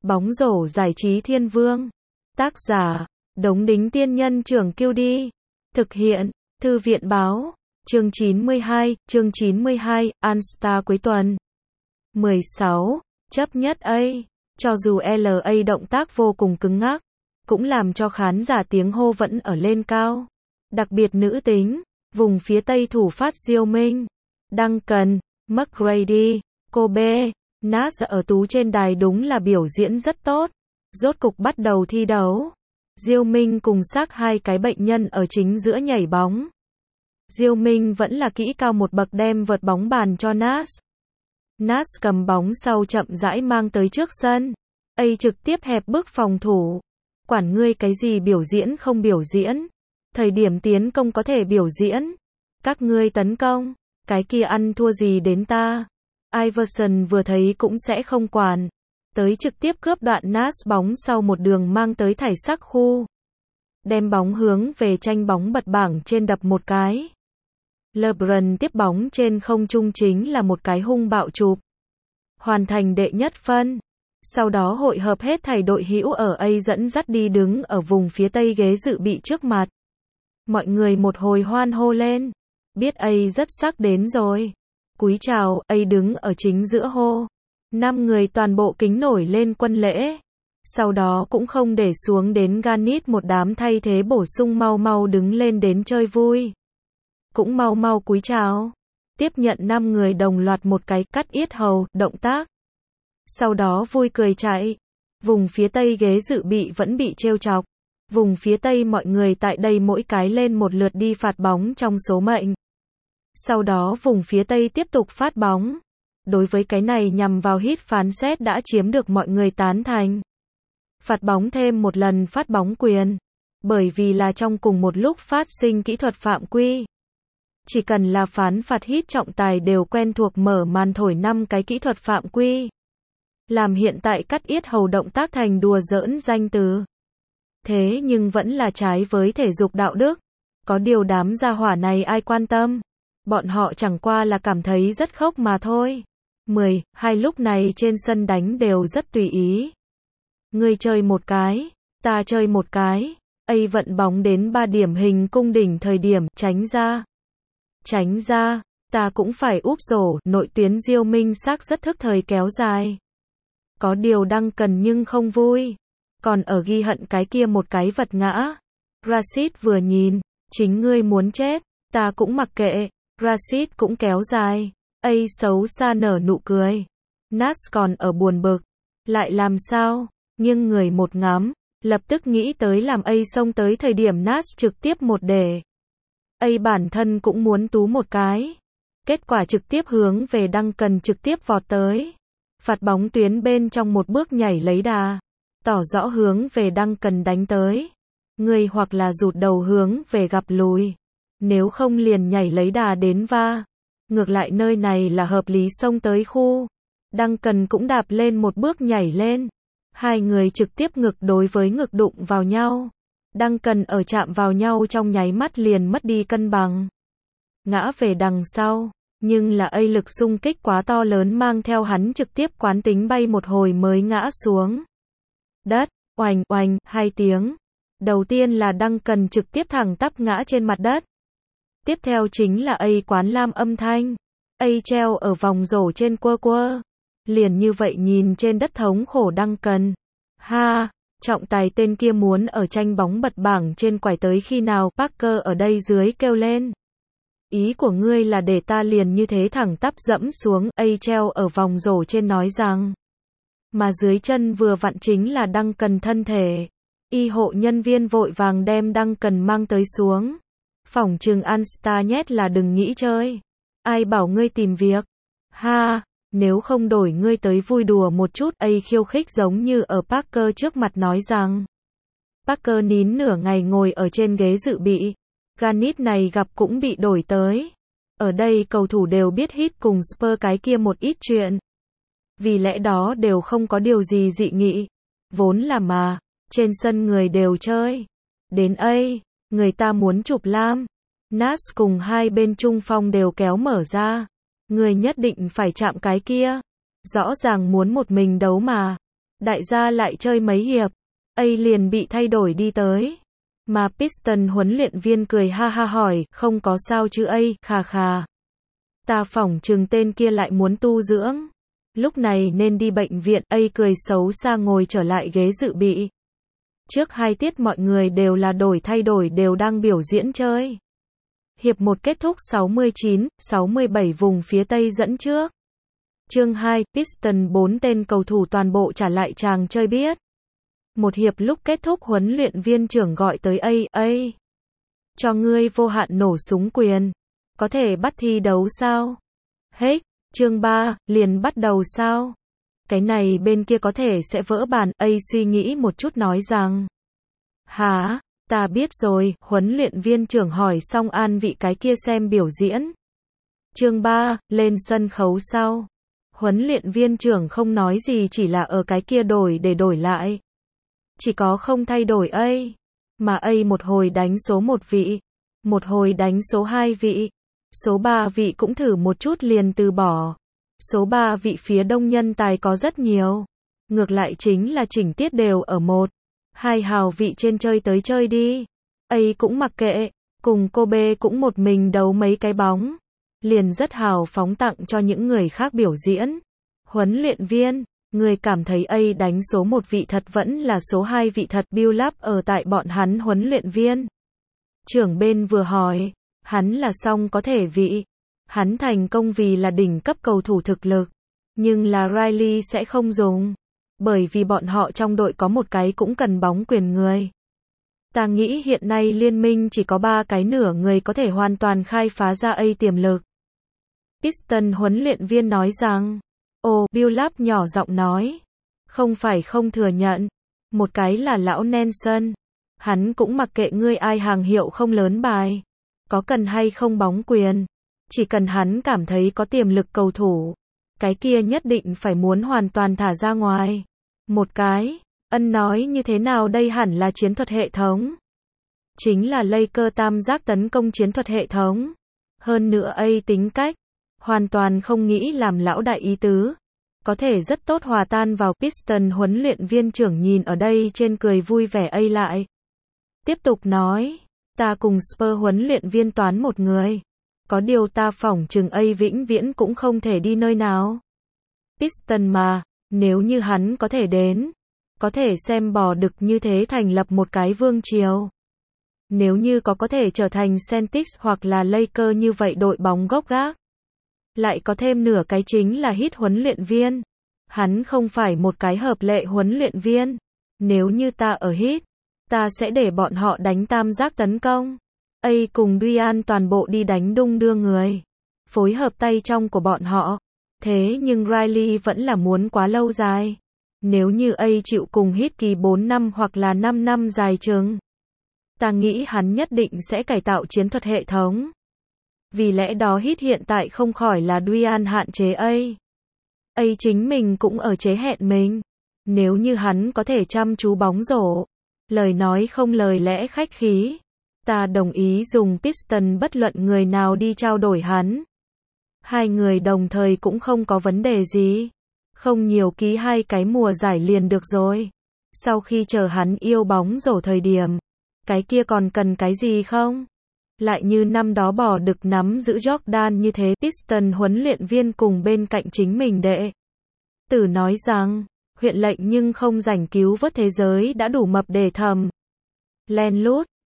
Bóng rổ giải trí thiên vương. Tác giả, Đống Đính Tiên Nhân Trưởng QD. Thực hiện, Thư viện Báo. Chương 92, All-Star cuối tuần. 16. Chấp nhất A. Cho dù LA động tác vô cùng cứng ngắc, cũng làm cho khán giả tiếng hô vẫn ở lên cao. Đặc biệt nữ tính, vùng phía Tây thủ phát Diêu Minh, Duncan, McGrady, Kobe, Nash ở tú trên đài đúng là biểu diễn rất tốt. Rốt cục bắt đầu thi đấu. Diêu Minh cùng xác hai cái bệnh nhân ở chính giữa nhảy bóng. Diêu Minh vẫn là kỹ cao một bậc đem vợt bóng bàn cho Nash. Nash cầm bóng sau chậm rãi mang tới trước sân. A trực tiếp hẹp bức phòng thủ. Quản ngươi cái gì biểu diễn không biểu diễn. Thời điểm tiến công có thể biểu diễn. Các ngươi tấn công, cái kia ăn thua gì đến ta. Iverson vừa thấy cũng sẽ không quản. Tới trực tiếp cướp đoạn Nash bóng sau một đường mang tới thải sắc khu. Đem bóng hướng về tranh bóng bật bảng trên đập một cái. LeBron tiếp bóng trên không trung chính là một cái hung bạo chụp. Hoàn thành đệ nhất phân. Sau đó hội hợp hết thảy đội hữu ở A dẫn dắt đi đứng ở vùng phía Tây ghế dự bị trước mặt. Mọi người một hồi hoan hô lên. Biết A rất sắc đến rồi. Cúi chào, A đứng ở chính giữa hô. 5 người toàn bộ kính nổi lên quân lễ. Sau đó cũng không để xuống đến Garnett một đám thay thế bổ sung mau mau đứng lên đến chơi vui. Cũng mau mau cúi chào. Tiếp nhận 5 người đồng loạt một cái cắt yết hầu, động tác. Sau đó vui cười chạy. Vùng phía Tây ghế dự bị vẫn bị trêu chọc. Vùng phía Tây mọi người tại đây mỗi cái lên một lượt đi phạt bóng trong số mệnh. Sau đó vùng phía Tây tiếp tục phát bóng. Đối với cái này nhằm vào hit phán xét đã chiếm được mọi người tán thành. Phạt bóng thêm một lần phát bóng quyền. Bởi vì là trong cùng một lúc phát sinh kỹ thuật phạm quy. Chỉ cần là phán phạt hit trọng tài đều quen thuộc mở màn thổi 5 cái kỹ thuật phạm quy. Làm hiện tại cắt yết hầu động tác thành đùa giỡn danh từ. Thế nhưng vẫn là trái với thể dục đạo đức. Có điều đám gia hỏa này ai quan tâm. Bọn họ chẳng qua là cảm thấy rất khốc mà thôi. 12 lúc này trên sân đánh đều rất tùy ý. Ngươi chơi một cái, ta chơi một cái. A vận bóng đến 3 điểm hình cung đỉnh thời điểm, tránh ra. Tránh ra, ta cũng phải úp rổ, nội tuyến Diêu Minh sắc rất thức thời kéo dài. Có điều Duncan nhưng không vui. Còn ở ghi hận cái kia một cái vật ngã. Rashid vừa nhìn, chính ngươi muốn chết, ta cũng mặc kệ. Rashid cũng kéo dài. A xấu xa nở nụ cười. Nash còn ở buồn bực. Lại làm sao? Nhưng người một ngắm, lập tức nghĩ tới làm A xông tới thời điểm Nash trực tiếp một để. A bản thân cũng muốn tú một cái. Kết quả trực tiếp hướng về Duncan trực tiếp vọt tới. Phạt bóng tuyến bên trong một bước nhảy lấy đà. Tỏ rõ hướng về Duncan đánh tới. Người hoặc là rụt đầu hướng về gặp lùi. Nếu không liền nhảy lấy đà đến va. Ngược lại nơi này là hợp lý xông tới khu. Duncan cũng đạp lên một bước nhảy lên. Hai người trực tiếp ngực đối với ngực đụng vào nhau. Duncan ở chạm vào nhau trong nháy mắt liền mất đi cân bằng. Ngã về đằng sau. Nhưng là A lực xung kích quá to lớn mang theo hắn trực tiếp quán tính bay một hồi mới ngã xuống. Đất, oành oành, 2 tiếng. Đầu tiên là Duncan trực tiếp thẳng tắp ngã trên mặt đất. Tiếp theo chính là A quán lam âm thanh. A treo ở vòng rổ trên quơ. Liền như vậy nhìn trên đất thống khổ Duncan. Ha, trọng tài tên kia muốn ở tranh bóng bật bảng trên quải tới khi nào, Parker ở đây dưới kêu lên. Ý của ngươi là để ta liền như thế thẳng tắp dẫm xuống, A treo ở vòng rổ trên nói rằng. Mà dưới chân vừa vặn chính là Duncan thân thể. Y hộ nhân viên vội vàng đem Duncan mang tới xuống. Phỏng chừng All-Star nhét là đừng nghĩ chơi. Ai bảo ngươi tìm việc. Ha, nếu không đổi ngươi tới vui đùa một chút. A khiêu khích giống như ở Parker trước mặt nói rằng. Parker nín nửa ngày ngồi ở trên ghế dự bị. Garnett này gặp cũng bị đổi tới. Ở đây cầu thủ đều biết hit cùng Spurs cái kia một ít chuyện. Vì lẽ đó đều không có điều gì dị nghị. Vốn là mà, trên sân người đều chơi. Đến A, người ta muốn chụp lam. Nash cùng hai bên trung phong đều kéo mở ra. Người nhất định phải chạm cái kia. Rõ ràng muốn một mình đấu mà. Đại gia lại chơi mấy hiệp, liền bị thay đổi đi tới. Mà Piston huấn luyện viên cười ha ha hỏi, không có sao chứ khà khà. Ta phỏng chừng tên kia lại muốn tu dưỡng. Lúc này nên đi bệnh viện, cười xấu xa ngồi trở lại ghế dự bị. Trước 2 tiết mọi người đều là thay đổi đều đang biểu diễn chơi. Hiệp 1 kết thúc 69-67 vùng phía Tây dẫn trước. Chương 2, Piston 4 tên cầu thủ toàn bộ trả lại chàng chơi biết. Một hiệp lúc kết thúc huấn luyện viên trưởng gọi tới cho ngươi vô hạn nổ súng quyền. Có thể bắt thi đấu sao? Hết, chương 3, liền bắt đầu sao? Cái này bên kia có thể sẽ vỡ bàn, suy nghĩ một chút nói rằng. Hả? Ta biết rồi, huấn luyện viên trưởng hỏi xong an vị cái kia xem biểu diễn. Chương 3, lên sân khấu sau. Huấn luyện viên trưởng không nói gì chỉ là ở cái kia đổi để đổi lại. Chỉ có không thay đổi mà một hồi đánh số 1 vị, một hồi đánh số 2 vị, số 3 vị cũng thử một chút liền từ bỏ. Số 3 vị phía đông nhân tài có rất nhiều. Ngược lại chính là chỉnh tiết đều ở 1, 2 hào vị trên chơi tới chơi đi. Cũng mặc kệ, cùng cô B cũng một mình đấu mấy cái bóng. Liền rất hào phóng tặng cho những người khác biểu diễn. Huấn luyện viên, người cảm thấy đánh số 1 vị thật vẫn là số 2 vị thật build up ở tại bọn hắn huấn luyện viên. Trưởng bên vừa hỏi, hắn là xong có thể vị. Hắn thành công vì là đỉnh cấp cầu thủ thực lực. Nhưng là Riley sẽ không dùng. Bởi vì bọn họ trong đội có một cái cũng cần bóng quyền người. Ta nghĩ hiện nay liên minh chỉ có 3 cái nửa người có thể hoàn toàn khai phá ra tiềm lực. Piston huấn luyện viên nói rằng. Build up nhỏ giọng nói. Không phải không thừa nhận. Một cái là lão Nelson. Hắn cũng mặc kệ ngươi ai hàng hiệu không lớn bài. Có cần hay không bóng quyền. Chỉ cần hắn cảm thấy có tiềm lực cầu thủ. Cái kia nhất định phải muốn hoàn toàn thả ra ngoài. Một cái. Nói như thế nào đây hẳn là chiến thuật hệ thống. Chính là Lakers tam giác tấn công chiến thuật hệ thống. Hơn nữa tính cách. Hoàn toàn không nghĩ làm lão đại ý tứ. Có thể rất tốt hòa tan vào. Piston huấn luyện viên trưởng nhìn ở đây trên cười vui vẻ lại. Tiếp tục nói. Ta cùng Spurs huấn luyện viên toán một người. Có điều ta phỏng chừng vĩnh viễn cũng không thể đi nơi nào. Piston mà, nếu như hắn có thể đến. Có thể xem bò đực như thế thành lập một cái vương triều. Nếu như có thể trở thành Celtics hoặc là Lakers như vậy đội bóng gốc gác. Lại có thêm nửa cái chính là hit huấn luyện viên. Hắn không phải một cái hợp lệ huấn luyện viên. Nếu như ta ở hit, ta sẽ để bọn họ đánh tam giác tấn công. Cùng Duan toàn bộ đi đánh đung đưa người. Phối hợp tay trong của bọn họ. Thế nhưng Riley vẫn là muốn quá lâu dài. Nếu như chịu cùng hit kỳ 4 năm hoặc là 5 năm dài chừng. Ta nghĩ hắn nhất định sẽ cải tạo chiến thuật hệ thống. Vì lẽ đó hit hiện tại không khỏi là Duan hạn chế chính mình cũng ở chế hẹn mình. Nếu như hắn có thể chăm chú bóng rổ. Lời nói không lời lẽ khách khí. Ta đồng ý dùng Piston bất luận người nào đi trao đổi hắn. 2 người đồng thời cũng không có vấn đề gì. Không nhiều ký 2 cái mùa giải liền được rồi. Sau khi chờ hắn yêu bóng rổ thời điểm. Cái kia còn cần cái gì không? Lại như năm đó bỏ đực nắm giữ Jordan như thế. Piston huấn luyện viên cùng bên cạnh chính mình đệ tử nói rằng. Huyện lệnh nhưng không rảnh cứu vớt thế giới đã đủ mập để thầm. Len lút.